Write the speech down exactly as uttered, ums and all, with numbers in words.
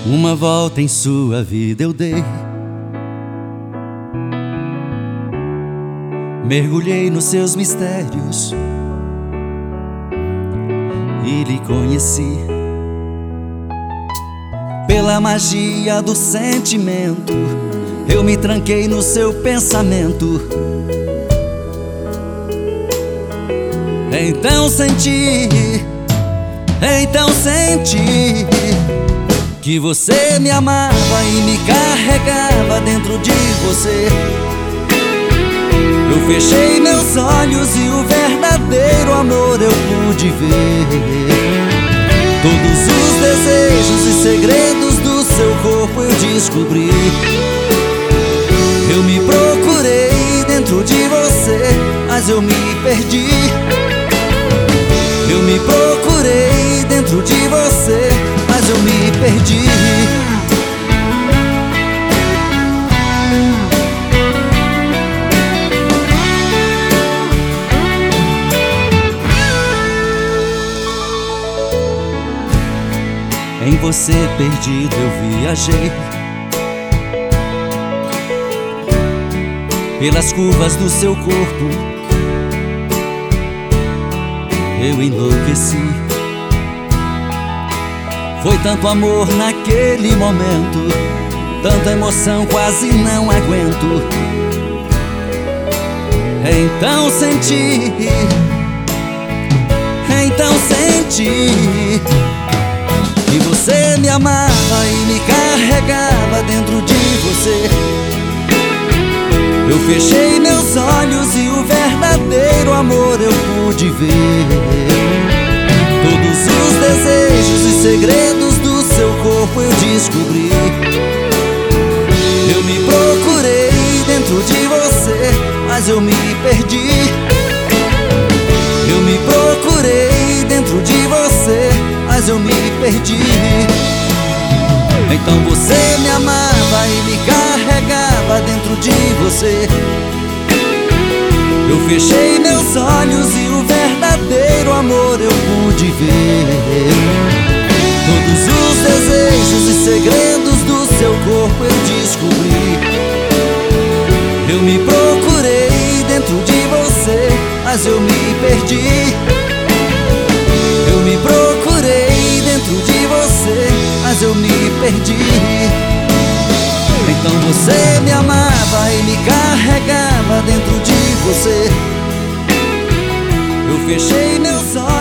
Uma volta em sua vida eu dei, mergulhei nos seus mistérios e lhe conheci. Pela magia do sentimento, eu me tranquei no seu pensamento. Então senti, então senti que você me amava e me carregava dentro de você. Eu fechei meus olhos e o verdadeiro amor eu pude ver. Todos os desejos e segredos do seu corpo eu descobri. Eu me procurei dentro de você, mas eu me perdi. Eu me procurei dentro de você, mas eu me perdi. Em você perdido eu viajei, pelas curvas do seu corpo eu enlouqueci. Foi tanto amor naquele momento, tanta emoção quase não aguento. Então senti, então senti que você me amava e me carregava dentro de você. Eu fechei meus olhos e o verdadeiro amor eu pude ver. Todos os desejos e segredos do seu corpo eu descobri. Eu me procurei dentro de você, mas eu me perdi. Eu me procurei dentro de você, mas eu me perdi. Então você me amava e me carregava dentro de você. Eu fechei meus olhos e o verdadeiro amor eu pude ver. Todos os desejos e segredos do seu corpo eu descobri. Eu me procurei dentro de você, mas eu me perdi. Eu me procurei dentro de você, mas eu me perdi. Então você me amava e me carregava dentro de você. Eu fechei meus olhos